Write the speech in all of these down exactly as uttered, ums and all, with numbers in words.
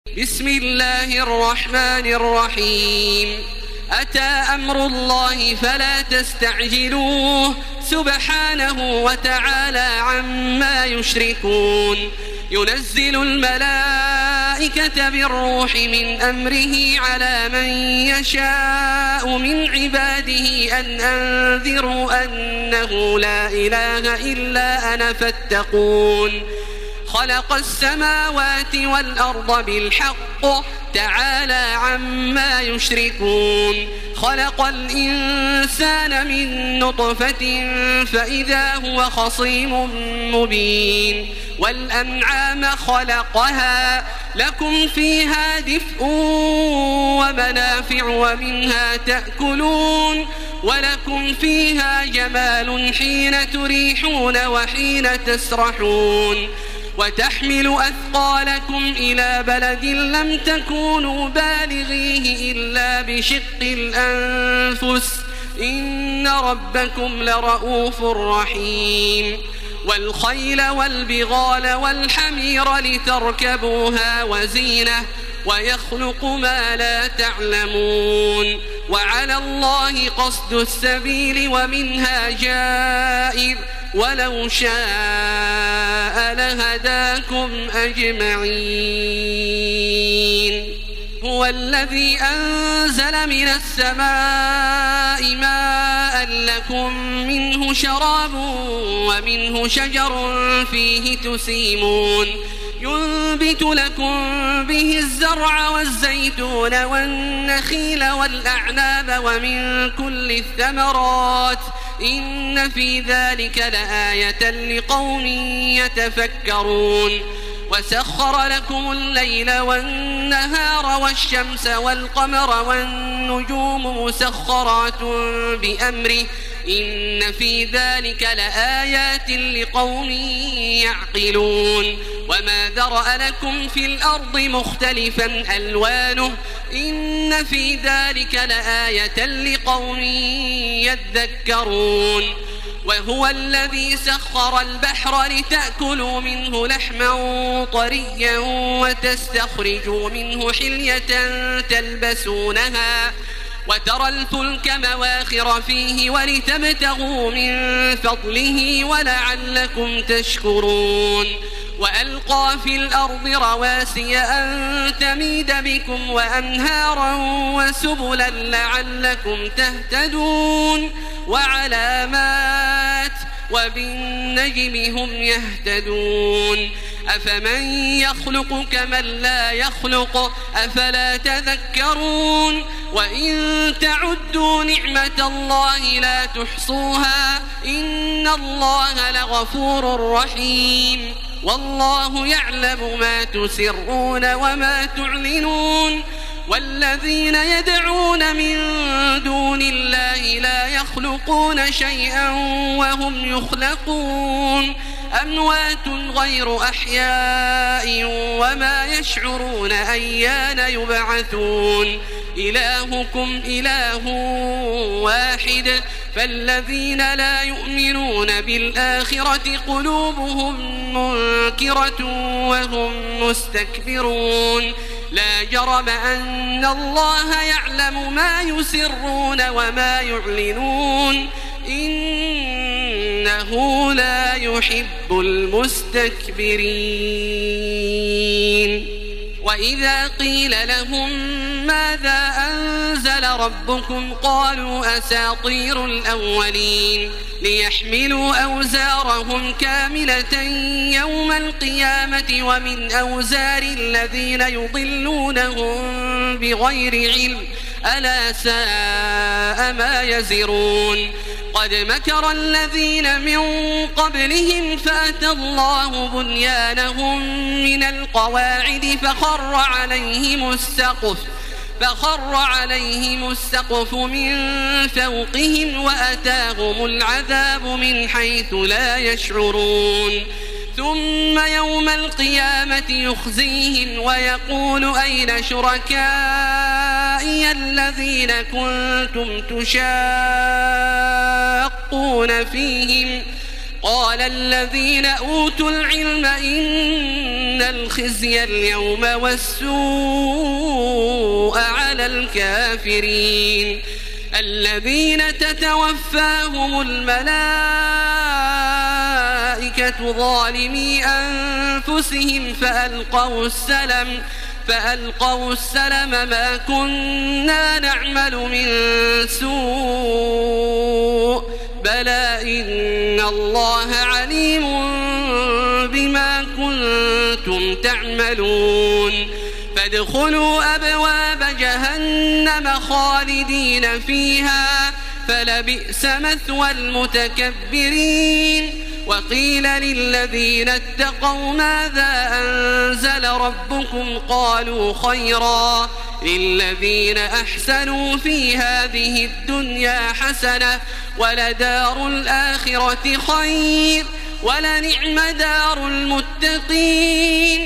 بسم الله الرحمن الرحيم. أتى أمر الله فلا تستعجلوه سبحانه وتعالى عما يشركون. ينزل الملائكة بالروح من أمره على من يشاء من عباده أن أنذروا أنه لا إله إلا أنا فاتقون. خلق السماوات والأرض بالحق تعالى عما يشركون. خلق الإنسان من نطفة فإذا هو خصيم مبين. والأنعام خلقها لكم فيها دفء ومنافع ومنها تأكلون ولكم فيها جمال حين تريحون وحين تسرحون. وتحمل أثقالكم إلى بلد لم تكونوا بالغيه إلا بشق الأنفس إن ربكم لرؤوف رحيم. والخيل والبغال والحمير لتركبوها وزينة ويخلق ما لا تعلمون. وعلى الله قصد السبيل ومنها جائر ولو شاء لهداكم أجمعين. هو الذي أنزل من السماء ماء لكم منه شراب ومنه شجر فيه تسيمون. ينبت لكم به الزرع والزيتون والنخيل والأعناب ومن كل الثمرات إن في ذلك لآية لقوم يتفكرون. وسخر لكم الليل والنهار والشمس والقمر والنجوم مسخرات بأمره إن في ذلك لآيات لقوم يعقلون. وما ذرأ لكم في الأرض مختلفا ألوانه إن في ذلك لآية لقوم يذكرون. وهو الذي سخر البحر لتأكلوا منه لحما طريا وتستخرجوا منه حلية تلبسونها وترى الفلك مواخر فيه ولتبتغوا من فضله ولعلكم تشكرون. وألقى في الأرض رواسي أن تميد بكم وأنهارا وسبلا لعلكم تهتدون. وعلامات وبالنجم هم يهتدون. أفمن يخلق كمن لا يخلق أفلا تذكرون. وإن تعدوا نعمة الله لا تحصوها إن الله لغفور رحيم. والله يعلم ما تسرون وما تعلنون. والذين يدعون من دون الله لا يخلقون شيئا وهم يخلقون. أموات غير أحياء وما يشعرون أيان يبعثون. إلهكم إله واحد فالذين لا يؤمنون بالآخرة قلوبهم منكرة وهم مستكبرون. لا جرم أن الله يعلم ما يسرون وما يعلنون إنه لا يحب المستكبرين. وإذا قيل لهم ماذا أنزل ربكم قالوا أساطير الأولين ليحملوا أوزارهم كاملة يوم القيامة ومن أوزار الذين يضلونهم بغير علم ألا ساء ما يزرون. قد مكر الذين من قبلهم فأتى الله بنيانهم من القواعد فخر عليهم السقف فخر عليهم السقف من فوقهم وأتاهم العذاب من حيث لا يشعرون. ثم يوم القيامة يخزيهم ويقول أين شركائي الذين كنتم تشاقون فيهم قال الذين أوتوا العلم إن الخزي اليوم والسوء على الكافرين الذين تتوفاهم الملائكة ظالمي أنفسهم فألقوا السلم فألقوا السلم ما كنا نعمل من سوء بلى إن الله عليم بما كنتم تعملون فادخلوا أبواب جهنم خالدين فيها فلبئس مثوى المتكبرين وقيل للذين اتقوا ماذا أنزل ربكم قالوا خيرا للذين أحسنوا في هذه الدنيا حسنة ولدار الآخرة خير ولنعم دار المتقين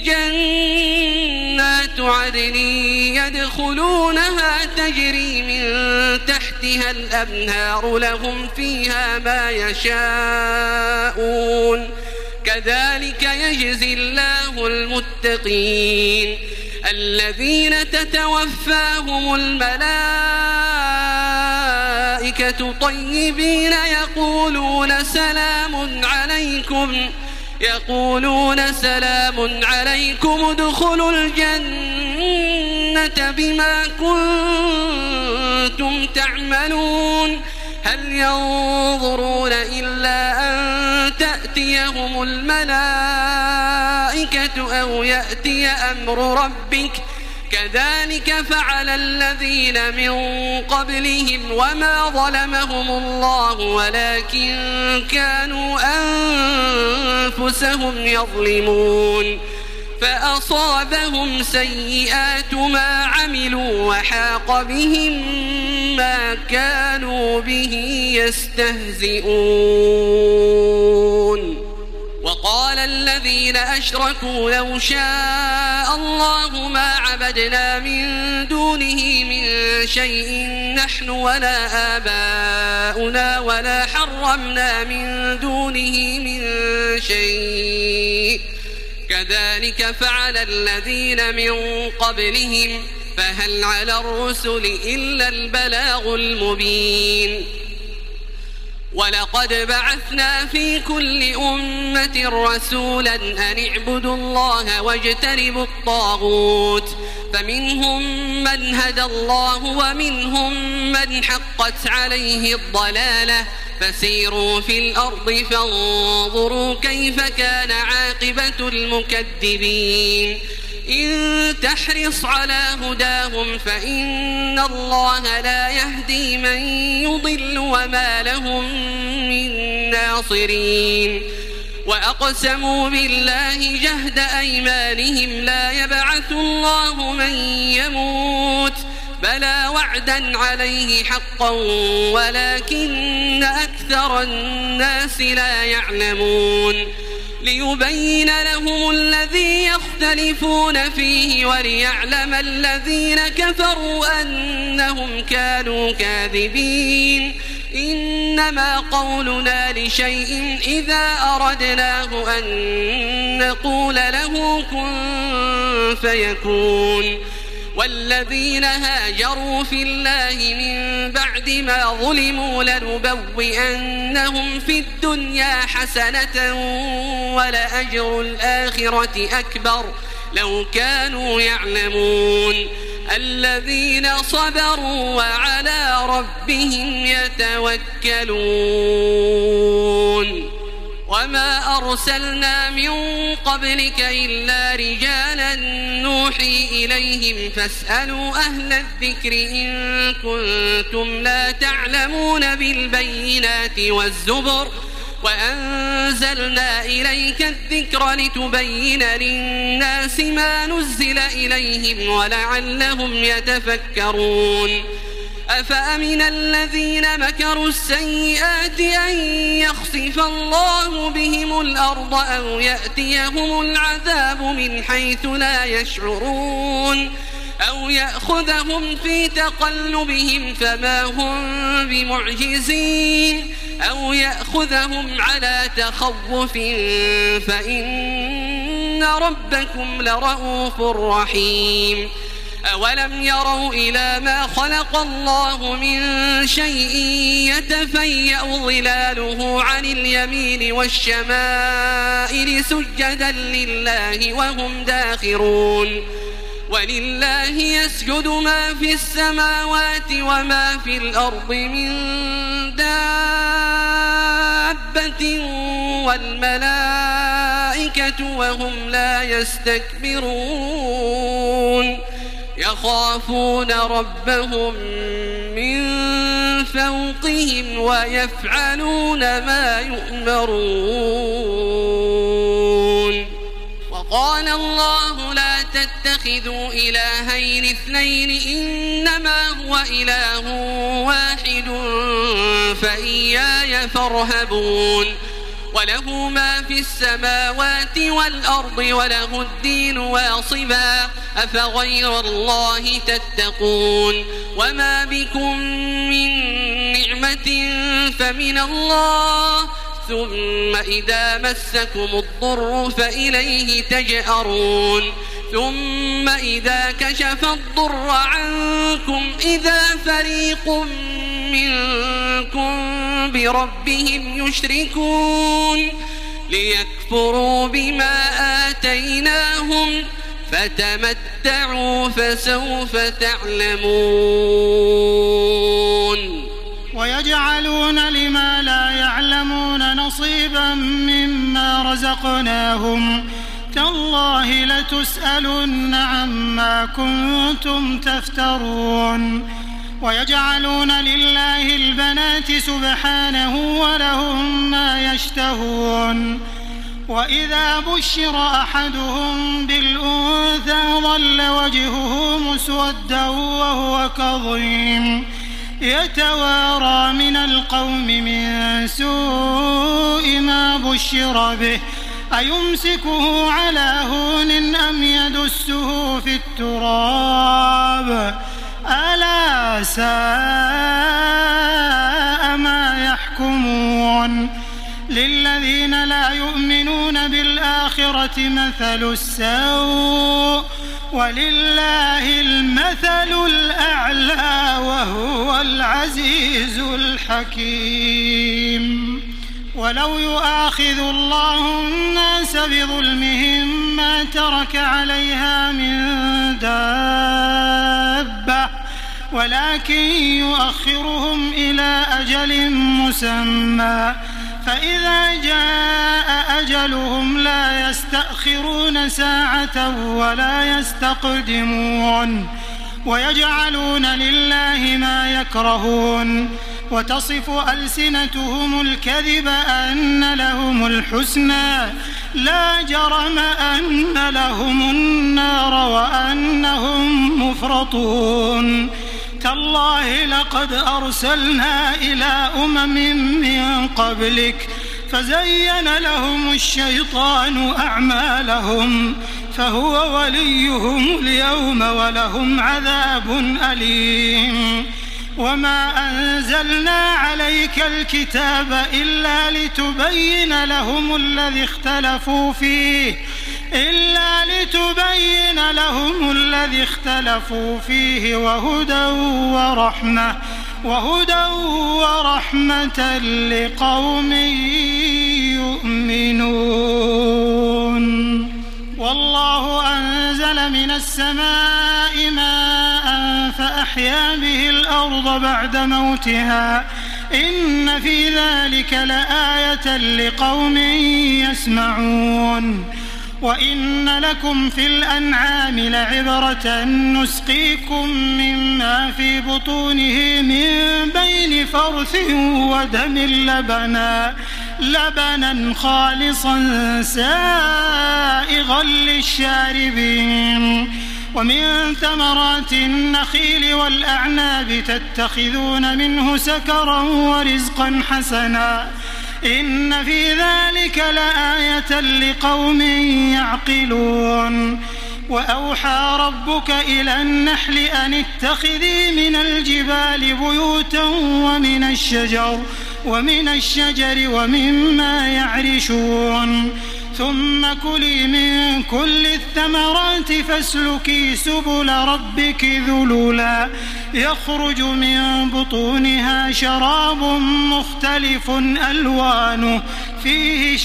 جنات عدن يدخلونها تجري من تحتها الأنهار لهم فيها ما يشاءون كذلك يجزي الله المتقين الذين تتوفاهم الملائكة طيبين يقولون سلام عليكم يقولون سلام عليكم ادخلوا الجنة بما كنتم تعملون هل ينظرون إلا أن تأتيهم الملائكة أو يأتي أمر ربك كذلك فعل الذين من قبلهم وما ظلمهم الله ولكن كانوا أنفسهم يظلمون فأصابهم سيئات ما عملوا وحاق بهم ما كانوا به يستهزئون وقال الذين أشركوا لو شاء الله ما عبدنا من دونه من شيء نحن ولا آباؤنا ولا حرمنا من دونه من شيء كذلك فعل الذين من قبلهم فهل على الرسل إلا البلاغ المبين ولقد بعثنا في كل أمة رسولا أن اعبدوا الله واجتنبوا الطاغوت فمنهم من هدى الله ومنهم من حقت عليه الضلالة فسيروا في الأرض فانظروا كيف كان عاقبة المكذبين إن تحرص على هداهم فإن الله لا يهدي من يضل وما لهم من ناصرين وأقسموا بالله جهد أيمانهم لا يبعث الله من يموت بلى وعدا عليه حقا ولكن أكثر الناس لا يعلمون ليبين لهم الذي يختلفون فيه وليعلم الذين كفروا أنهم كانوا كاذبين إنما قولنا لشيء إذا أردناه أن نقول له كن فيكون والذين هاجروا في الله من بعد ما ظلموا لنبوئنهم في الدنيا حسنة ولأجر الآخرة أكبر لو كانوا يعلمون الذين صبروا وعلى ربهم يتوكلون وما أرسلنا من قبلك إلا رجالا نوحي إليهم فاسألوا أهل الذكر إن كنتم لا تعلمون بالبينات والزبر وأنزلنا إليك الذكر لتبين للناس ما نزل إليهم ولعلهم يتفكرون أفأمن الذين مكروا السيئات أن يخسف الله بهم الأرض أو يأتيهم العذاب من حيث لا يشعرون أو يأخذهم في تقلبهم فما هم بمعجزين أو يأخذهم على تخوف فإن ربكم لرؤوف رحيم. أولم يروا إلى ما خلق الله من شيء يتفيأ ظلاله عن اليمين والشمائل سجدا لله وهم داخرون. ولله يسجد ما في السماوات وما في الأرض من دابة والملائكة وهم لا يستكبرون يخافون ربهم من فوقهم ويفعلون ما يؤمرون. وقال الله لا تتخذوا إلهين اثنين إنما هو إله واحد فإياي فارهبون. وله ما في السماوات والأرض وله الدين واصبا أفغير الله تتقون. وما بكم من نعمة فمن الله ثم إذا مسكم الضر فإليه تجأرون. ثم إذا كشف الضر عنكم إذا فريق منكم بربهم يشركون ليكفروا بما آتيناهم فتمتعوا فسوف تعلمون. ويجعلون لما لا يعلمون نصيبا مما رزقناهم تالله لتسألن عما كنتم تفترون. ويجعلون لله البنات سبحانه ولهم ما يشتهون. وإذا بشر أحدهم بالأنثى ظل وجهه مسودا وهو كظيم يتوارى من القوم من سوء ما بشر به أيمسكه على هون أم يدسه في التراب ألا ساء ما يحكمون. للذين لا يؤمنون بالآخرة مثل السوء ولله المثل الأعلى وهو العزيز الحكيم. ولو يؤاخذ الله الناس بظلمهم ما ترك عليها من دابة ولكن يؤخرهم إلى أجل مسمى فإذا جاء أجلهم لا يستأخرون ساعة ولا يستقدمون. ويجعلون لله ما يكرهون وتصف ألسنتهم الكذب أن لهم الحسنى لا جرم أن لهم النار وأنهم مفرطون. تالله لقد أرسلنا إلى أمم من قبلك فزين لهم الشيطان أعمالهم فهو وليهم اليوم ولهم عذاب أليم. وما أنزلنا عليك الكتاب إلا لتبين لهم الذي اختلفوا فيه إلا لتبين لهم الذي اختلفوا فيه وهدى ورحمة وهدى ورحمة لقوم يؤمنون. والله أنزل من السماء ماء فأحيا به الأرض بعد موتها إن في ذلك لآية لقوم يسمعون. وإن لكم في الأنعام لعبرة نسقيكم مما في بطونه من بين فرث ودم لبنا لبنا خالصا سائغا للشاربين. ومن ثمرات النخيل والأعناب تتخذون منه سكرا ورزقا حسنا إن في ذلك لآية لقوم يعقلون. وأوحى ربك إلى النحل أن اتخذي من الجبال بيوتا ومن الشجر ومن الشجر ومما يعرشون ثم كلي من كل الثمرات فاسلكي سبل ربك ذللا يخرج من بطونها شراب مختلف ألوانه فيه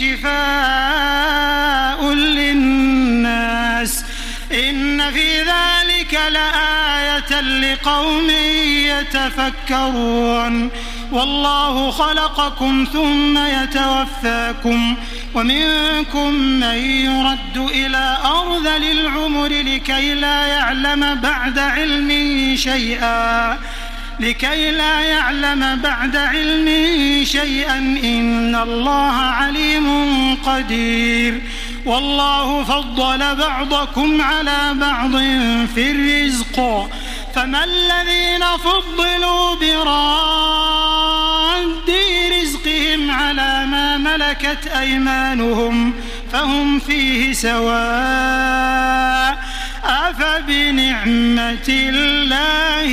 شفاء للناس إن في ذلك لآية لقوم يتفكرون والله خلقكم ثم يتوفاكم ومنكم من يرد إلى أرذل العمر لكي لا يعلم بعد علم شيئا لكي لا يعلم بعد علم شيئا إن الله عليم قدير والله فضل بعضكم على بعض في الرزق فما الذين فضلوا براد رزقهم على ما ملكت أيمانهم فهم فيه سواء أفبنعمة الله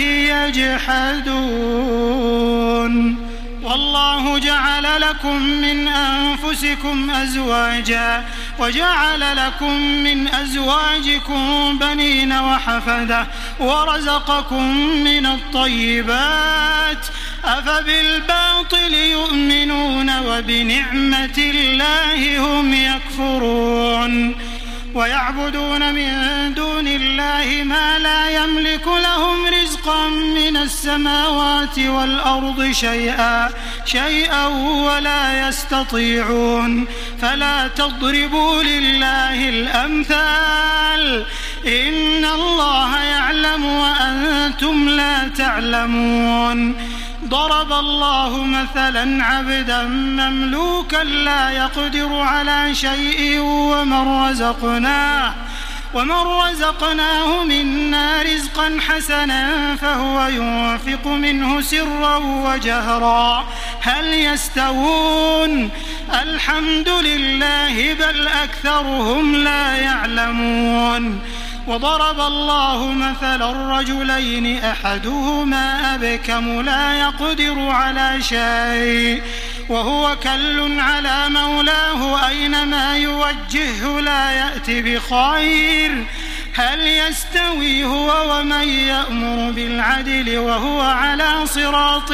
يجحدون والله جعل لكم من أنفسكم أزواجا وجعل لكم من أزواجكم بنين وحفدة ورزقكم من الطيبات أفبالباطل يؤمنون وبنعمة الله هم يكفرون ويعبدون من دون الله ما لا يملك لهم رزقا من السماوات والأرض شيئا شيئا ولا يستطيعون فلا تضربوا لله الأمثال إن الله يعلم وأنتم لا تعلمون ضرب الله مثلا عبدا مملوكا لا يقدر على شيء ومن رزقناه ومن رزقناه منا رزقا حسنا فهو ينفق منه سرا وجهرا هل يستوون الحمد لله بل أكثرهم لا يعلمون وضرب الله مثلا رجلين أحدهما أبكم لا يقدر على شيء وهو كل على مولاه أينما يوجهه لا يأتي بخير هل يستوي هو ومن يأمر بالعدل وهو على صراط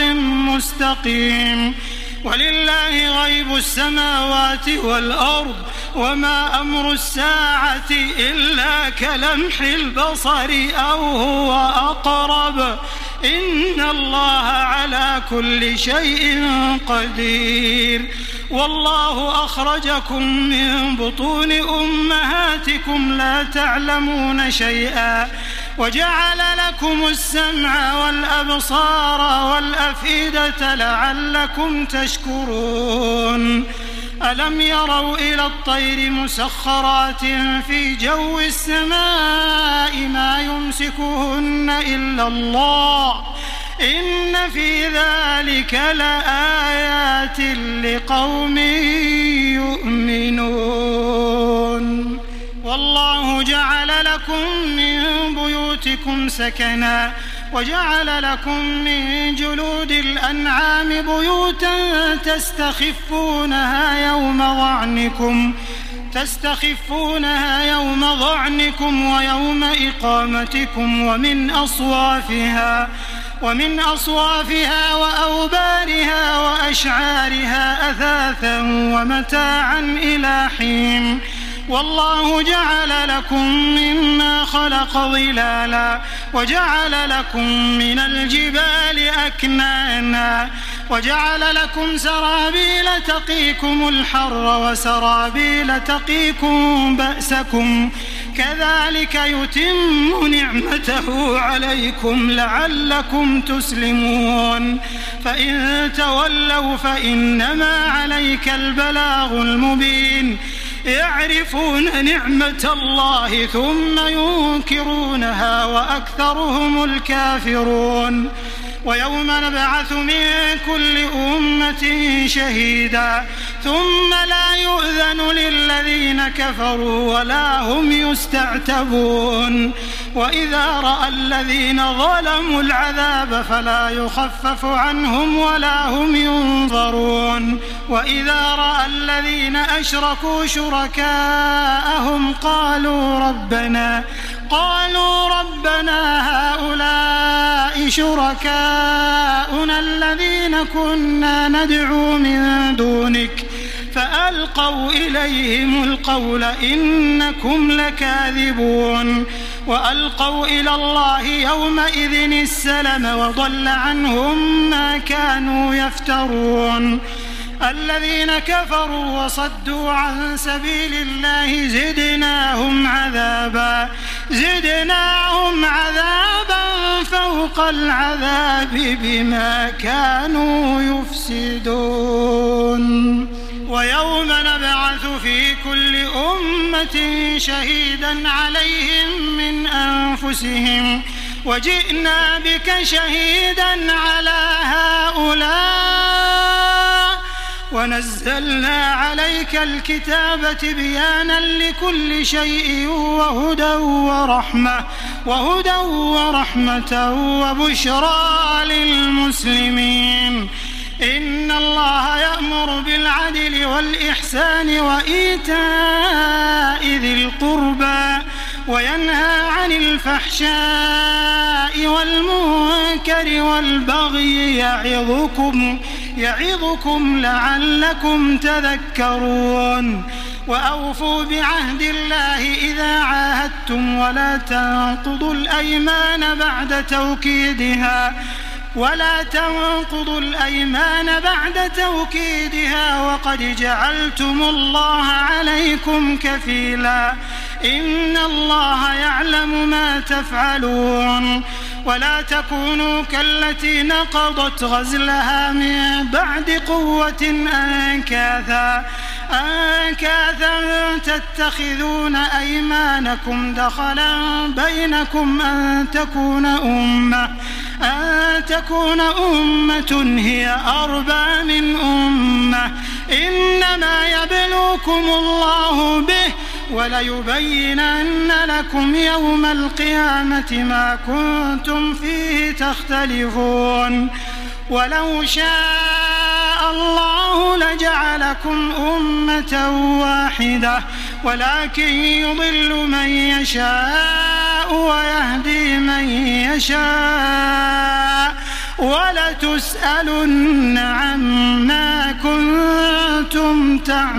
مستقيم ولله غيب السماوات والأرض وما أمر الساعة إلا كلمح البصر أو هو أقرب إن الله على كل شيء قدير والله أخرجكم من بطون أمهاتكم لا تعلمون شيئا وجعل لكم السمع والأبصار والأفئدة لعلكم تشكرون ألم يروا إلى الطير مسخرات في جو السماء ما يمسكهن إلا الله إن في ذلك لآيات لقوم يؤمنون والله جعل لكم من بيوتكم سكنا وجعل لكم من جلود الأنعام بيوتا تستخفونها يوم ظعنكم تستخفونها يوم ظعنكم ويوم إقامتكم ومن أصوافها ومن أصوافها وأوبارها وأشعارها أثاثا ومتاعا إلى حين والله جعل لكم مما خلق ظلالا وجعل لكم من الجبال أكنانا وجعل لكم سرابيل تقيكم الحر وسرابيل تقيكم بأسكم كذلك يتم نعمته عليكم لعلكم تسلمون فإن تولوا فإنما عليك البلاغ المبين يعرفون نعمة الله ثم ينكرونها وأكثرهم الكافرون ويوم نبعث من كل أمة شهيدا ثم لا يؤذن للذين كفروا ولا هم يستعتبون وإذا رأى الذين ظلموا العذاب فلا يخفف عنهم ولا هم ينظرون وإذا رأى الذين أشركوا شركاءهم قالوا ربنا قالوا ربنا هؤلاء شركاؤنا الذين كنا ندعو من دونك فألقوا إليهم القول إنكم لكاذبون وألقوا إلى الله يومئذ السلم وضل عنهم ما كانوا يفترون الذين كفروا وصدوا عن سبيل الله زدناهم عذابا زدناهم عذابا فوق العذاب بما كانوا يفسدون ويوم نبعث في كل أمة شهيدا عليهم من أنفسهم وجئنا بك شهيدا على هؤلاء ونزلنا عليك الكتاب تبيانا لكل شيء وهدى ورحمة وهدى ورحمة وبشرى للمسلمين إن الله يأمر بالعدل والإحسان وإيتاء ذي القربى وينهى عن الفحشاء والمنكر والبغي يعظكم يعظكم لعلكم تذكرون وأوفوا بعهد الله إذا عاهدتم ولا تنقضوا الأيمان بعد توكيدها ولا تنقضوا الأيمان بعد توكيدها وقد جعلتم الله عليكم كفيلا إن الله يعلم ما تفعلون ولا تكونوا كالتي نقضت غزلها من بعد قوة أنكاثا أنكاثا تتخذون أيمانكم دخلا بينكم أن تكون أمة أن تكون أمة هي أربى من أمة إنما يبلوكم الله به وليبينن لكم يوم القيامة ما كنتم فيه تختلفون ولو شاء الله لجعلكم أمة واحدة ولكن يضل من يشاء ويهدي من يشاء ولتسألن عما كنتم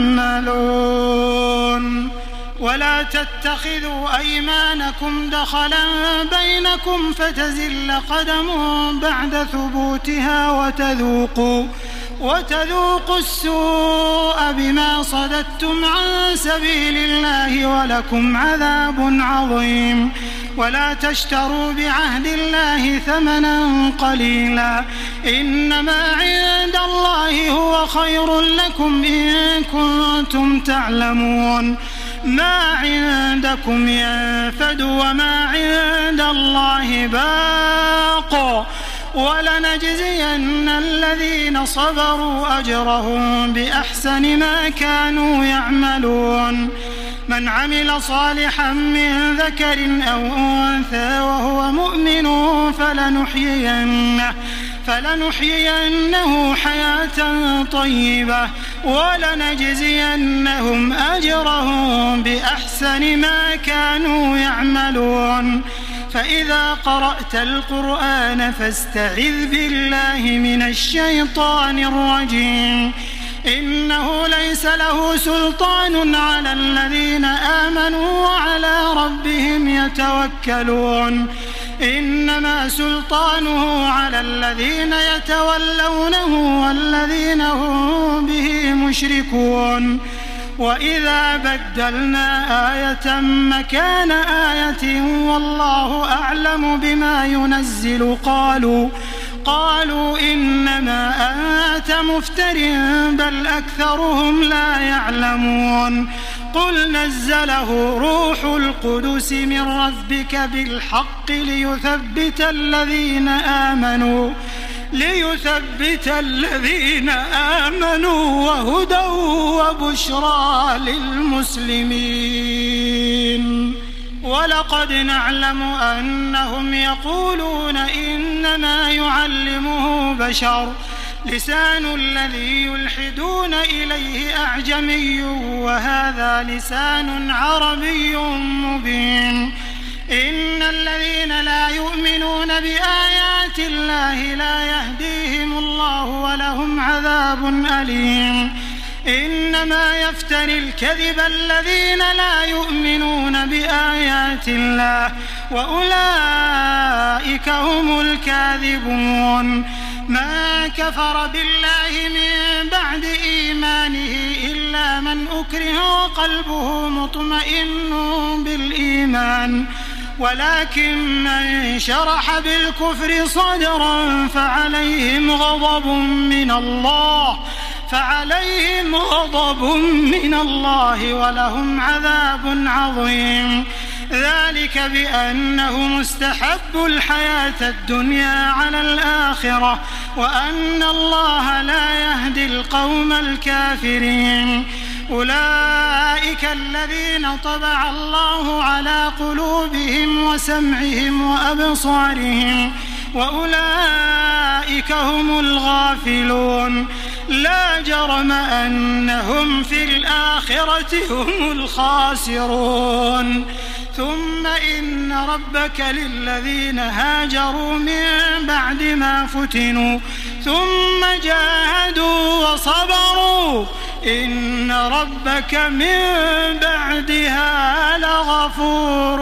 تعملون ولا تتخذوا أيمانكم دخلا بينكم فتزل قدم بعد ثبوتها وتذوقوا وتذوقوا السوء بما صددتم عن سبيل الله ولكم عذاب عظيم ولا تشتروا بعهد الله ثمنا قليلا إنما عند الله هو خير لكم إن كنتم تعلمون ما عندكم ينفد وما عند الله باق ولنجزين الذين صبروا أجرهم بأحسن ما كانوا يعملون من عمل صالحا من ذكر أو أنثى وهو مؤمن فلنحيينه فلنحيينه حياة طيبة ولنجزينهم أجرهم بأحسن ما كانوا يعملون فإذا قرأت القرآن فاستعذ بالله من الشيطان الرجيم إنه ليس له سلطان على الذين آمنوا وعلى ربهم يتوكلون إنما سلطانه على الذين يتولونه والذين هم به مشركون وإذا بدلنا آية مكان آية والله أعلم بما ينزل قالوا قالوا إنما أنت مفتر بل أكثرهم لا يعلمون قل نزله روح القدس من ربك بالحق ليثبت الذين آمنوا ليثبت الذين آمنوا وهدى وبشرى للمسلمين. ولقد نعلم أنهم يقولون إنما يعلمه بشر لسان الذي يلحدون إليه أعجمي وهذا لسان عربي مبين. إن الذين لا يؤمنون بآيات الله لا يهديهم الله ولهم عذاب أليم. إنما يفتري الكذب الذين لا يؤمنون بآيات الله وأولئك هم الكاذبون. ما كفر بالله من بعد إيمانه إلا من أكره وقلبه مطمئن بالإيمان ولكن من شرح بالكفر صدرا فعليهم غضب من الله فعليهم غضب من الله ولهم عذاب عظيم. ذلك بأنه مستحب الحياة الدنيا على الآخرة وأن الله لا يهدي القوم الكافرين. أولئك الذين طبع الله على قلوبهم وسمعهم وأبصارهم وأولئك هم الغافلون. لا جرم أنهم في الآخرة هم الخاسرون. ثم إن ربك للذين هاجروا من بعد ما فتنوا ثم جاهدوا وصبروا إن ربك من بعدها لغفور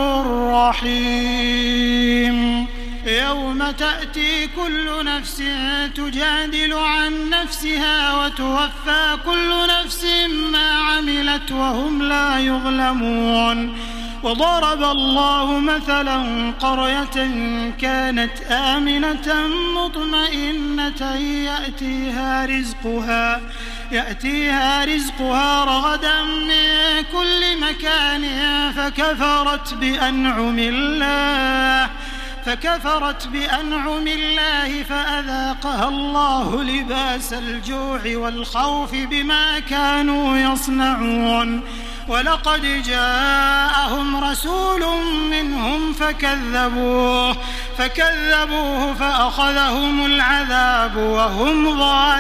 رحيم. يوم تأتي كل نفس تجادل عن نفسها وتوفى كل نفس ما عملت وهم لا يظلمون. وضرب الله مثلا قرية كانت آمنة مطمئنة يأتيها رزقها يأتيها رزقها رغدا من كل مكان فكفرت بأنعم الله فكفرت بأنعم الله فأذاقها الله لباس الجوع والخوف بما كانوا يصنعون. ولقد جاءهم رسول منهم فكذبوه فكذبوه فأخذهم العذاب وهم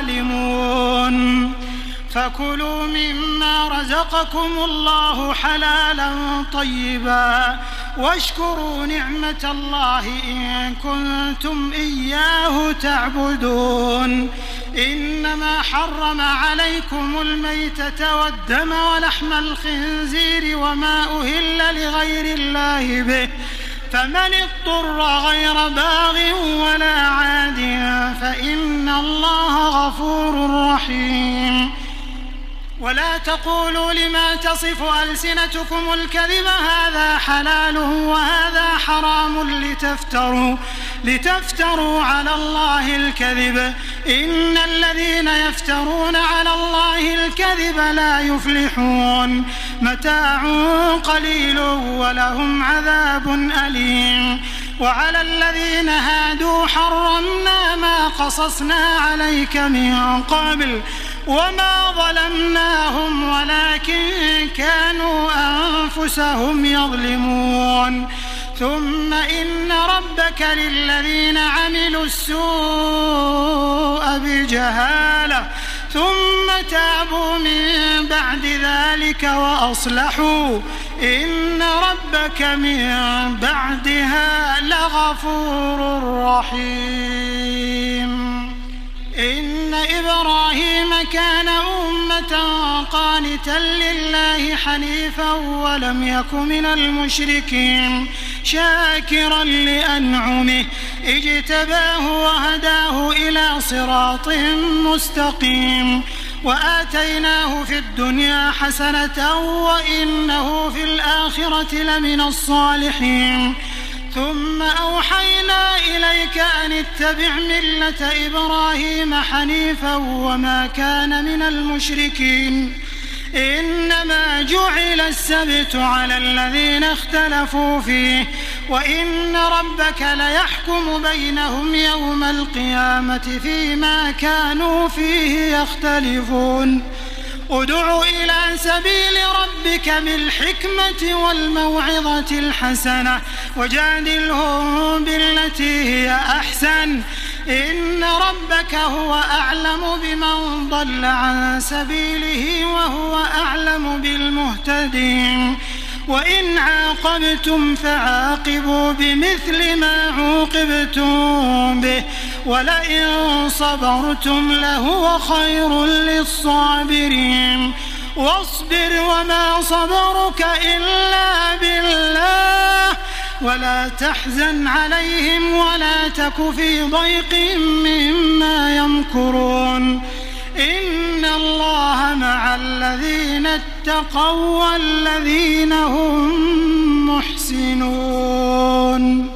ظالمون. فكلوا مما رزقكم الله حلالا طيبا واشكروا نعمة الله إن كنتم إياه تعبدون. إنما حرم عليكم الميتة والدم ولحم الخنزير وما أهل لغير الله به فمن اضطر غير باغ ولا عاد فإن الله غفور رحيم. ولا تقولوا لما تصف ألسنتكم الكذب هذا حلال وهذا حرام لتفتروا لتفتروا على الله الكذب إن الذين يفترون على الله الكذب لا يفلحون. متاع قليل ولهم عذاب أليم. وعلى الذين هادوا حرمنا ما قصصنا عليك من قبل وما ظلمناهم ولكن كانوا أنفسهم يظلمون. ثم إن ربك للذين عملوا السوء بجهالة ثم تابوا من بعد ذلك وأصلحوا إن ربك من بعدها لغفور رحيم. إن إبراهيم كان أمة قانتا لله حنيفا ولم يك من المشركين شاكرا لأنعمه اجتباه وهداه إلى صراط مستقيم. وآتيناه في الدنيا حسنة وإنه في الآخرة لمن الصالحين. ثم أوحينا إليك أن اتبع ملة إبراهيم حنيفا وما كان من المشركين. إنما جعل السبت على الذين اختلفوا فيه وإن ربك ليحكم بينهم يوم القيامة فيما كانوا فيه يختلفون ادع إلى سبيل ربك بالحكمة والموعظة الحسنة وجادلهم بالتي هي أحسن إن ربك هو أعلم بمن ضل عن سبيله وهو أعلم بالمهتدين وإن عاقبتم فعاقبوا بمثل ما عوقبتم به ولئن صبرتم لهو خير للصابرين واصبر وما صبرك إلا بالله ولا تحزن عليهم ولا تك في ضيق مما يمكرون إن الله مع الذين اتقوا والذين هم محسنون.